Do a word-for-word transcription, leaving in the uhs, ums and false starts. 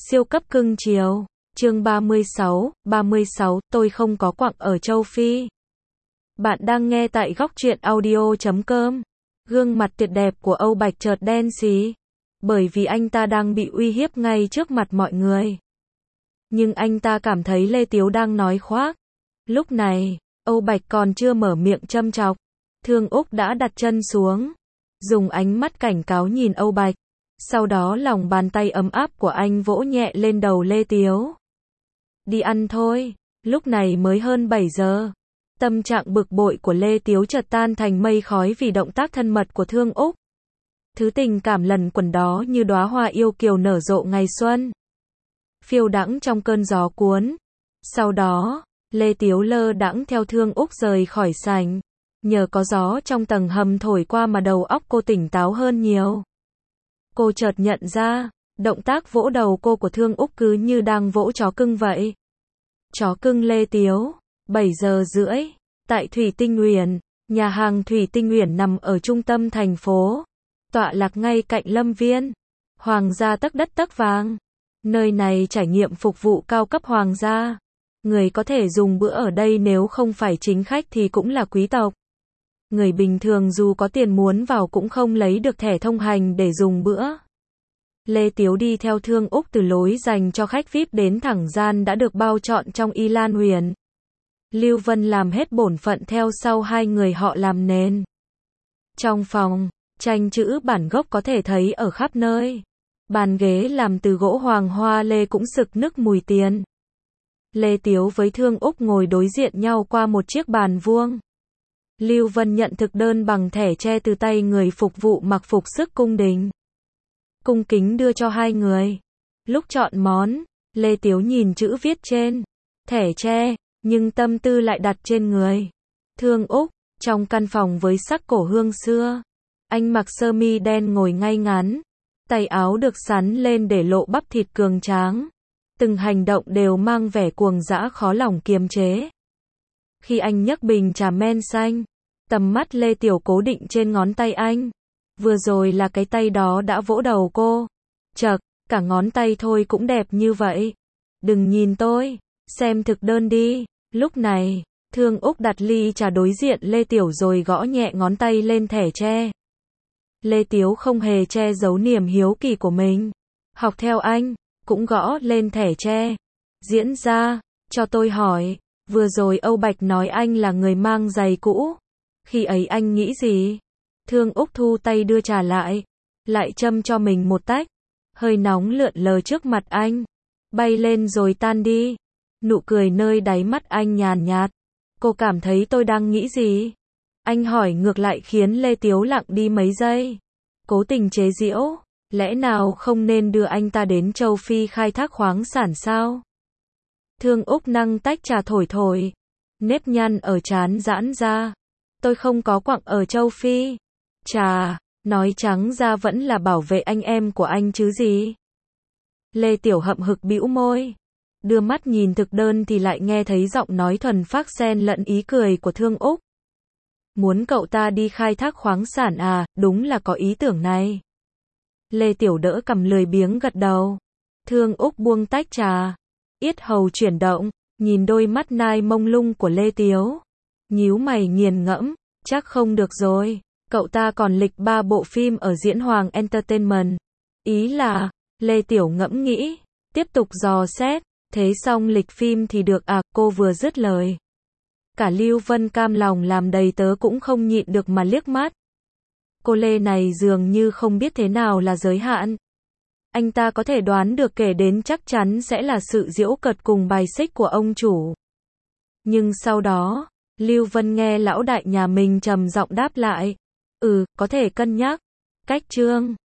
Siêu cấp cưng chiều. Chương ba mươi sáu, ba mươi sáu, tôi không có quặng ở châu Phi. Bạn đang nghe tại góc truyện audio chấm com. Gương mặt tuyệt đẹp của Âu Bạch chợt đen xì, bởi vì anh ta đang bị uy hiếp ngay trước mặt mọi người. Nhưng anh ta cảm thấy Lê Tiếu đang nói khoác. Lúc này, Âu Bạch còn chưa mở miệng châm chọc, Thương Úc đã đặt chân xuống, dùng ánh mắt cảnh cáo nhìn Âu Bạch. Sau đó lòng bàn tay ấm áp của anh vỗ nhẹ lên đầu Lê Tiếu. Đi ăn thôi, lúc này mới hơn bảy giờ. Tâm trạng bực bội của Lê Tiếu chợt tan thành mây khói vì động tác thân mật của Thương Úc. Thứ tình cảm lần quần đó như đóa hoa yêu kiều nở rộ ngày xuân, phiêu đãng trong cơn gió cuốn. Sau đó, Lê Tiếu lơ đãng theo Thương Úc rời khỏi sảnh. Nhờ có gió trong tầng hầm thổi qua mà đầu óc cô tỉnh táo hơn nhiều. Cô chợt nhận ra, động tác vỗ đầu cô của Thương Úc cứ như đang vỗ chó cưng vậy. Chó cưng Lê Tiếu. bảy giờ rưỡi, tại Thủy Tinh Uyển. Nhà hàng Thủy Tinh Uyển nằm ở trung tâm thành phố, tọa lạc ngay cạnh Lâm Viên. Hoàng gia tấc đất tấc vàng. Nơi này trải nghiệm phục vụ cao cấp hoàng gia. Người có thể dùng bữa ở đây nếu không phải chính khách thì cũng là quý tộc. Người bình thường dù có tiền muốn vào cũng không lấy được thẻ thông hành để dùng bữa. Lê Tiếu đi theo Thương Úc từ lối dành cho khách vi ai pi đến thẳng gian đã được bao trọn trong Y Lan Huyền. Lưu Vân làm hết bổn phận theo sau hai người họ làm nền. Trong phòng, tranh chữ bản gốc có thể thấy ở khắp nơi. Bàn ghế làm từ gỗ hoàng hoa lê cũng sực nức mùi tiền. Lê Tiếu với Thương Úc ngồi đối diện nhau qua một chiếc bàn vuông. Lưu Vân nhận thực đơn bằng thẻ tre từ tay người phục vụ mặc phục sức cung đình. Cung kính đưa cho hai người. Lúc chọn món, Lê Tiếu nhìn chữ viết trên thẻ tre, nhưng tâm tư lại đặt trên người Thương Úc. Trong căn phòng với sắc cổ hương xưa, anh mặc sơ mi đen ngồi ngay ngắn, tay áo được sắn lên để lộ bắp thịt cường tráng. Từng hành động đều mang vẻ cuồng dã khó lòng kiềm chế. Khi anh nhấc bình trà men xanh, tầm mắt Lê Tiểu cố định trên ngón tay anh. Vừa rồi là cái tay đó đã vỗ đầu cô. Chậc, cả ngón tay thôi cũng đẹp như vậy. Đừng nhìn tôi, xem thực đơn đi. Lúc này, Thương Úc đặt ly trà đối diện Lê Tiểu rồi gõ nhẹ ngón tay lên thẻ tre. Lê Tiếu không hề che giấu niềm hiếu kỳ của mình. Học theo anh, cũng gõ lên thẻ tre. Diễn ra, cho tôi hỏi, vừa rồi Âu Bạch nói anh là người mang giày cũ. Khi ấy anh nghĩ gì? Thương Úc thu tay đưa trà lại, lại châm cho mình một tách. Hơi nóng lượn lờ trước mặt anh, bay lên rồi tan đi. Nụ cười nơi đáy mắt anh nhàn nhạt. Cô cảm thấy tôi đang nghĩ gì? Anh hỏi ngược lại khiến Lê Tiếu lặng đi mấy giây. Cố tình chế giễu, lẽ nào không nên đưa anh ta đến châu Phi khai thác khoáng sản sao? Thương Úc nâng tách trà thổi thổi, nếp nhăn ở trán giãn ra. Tôi không có quặng ở châu Phi. Chà, nói trắng ra vẫn là bảo vệ anh em của anh chứ gì. Lê Tiểu hậm hực bĩu môi, đưa mắt nhìn thực đơn thì lại nghe thấy giọng nói thuần phác xen lẫn ý cười của Thương Úc. Muốn cậu ta đi khai thác khoáng sản à, đúng là có ý tưởng này. Lê Tiểu đỡ cằm lười biếng gật đầu. Thương Úc buông tách trà, yết hầu chuyển động, nhìn đôi mắt nai mông lung của Lê Tiếu. Nhíu mày nghiền ngẫm, chắc không được rồi, cậu ta còn lịch ba bộ phim ở Diễn Hoàng Entertainment. Ý là, Lê Tiểu ngẫm nghĩ, tiếp tục dò xét, thế xong lịch phim thì được à, cô vừa dứt lời. Cả Lưu Vân cam lòng làm đầy tớ cũng không nhịn được mà liếc mắt. Cô Lê này dường như không biết thế nào là giới hạn. Anh ta có thể đoán được kể đến chắc chắn sẽ là sự giễu cợt cùng bài xích của ông chủ. Nhưng sau đó, Lưu Vân nghe lão đại nhà mình trầm giọng đáp lại. Ừ, có thể cân nhắc. Cách chương.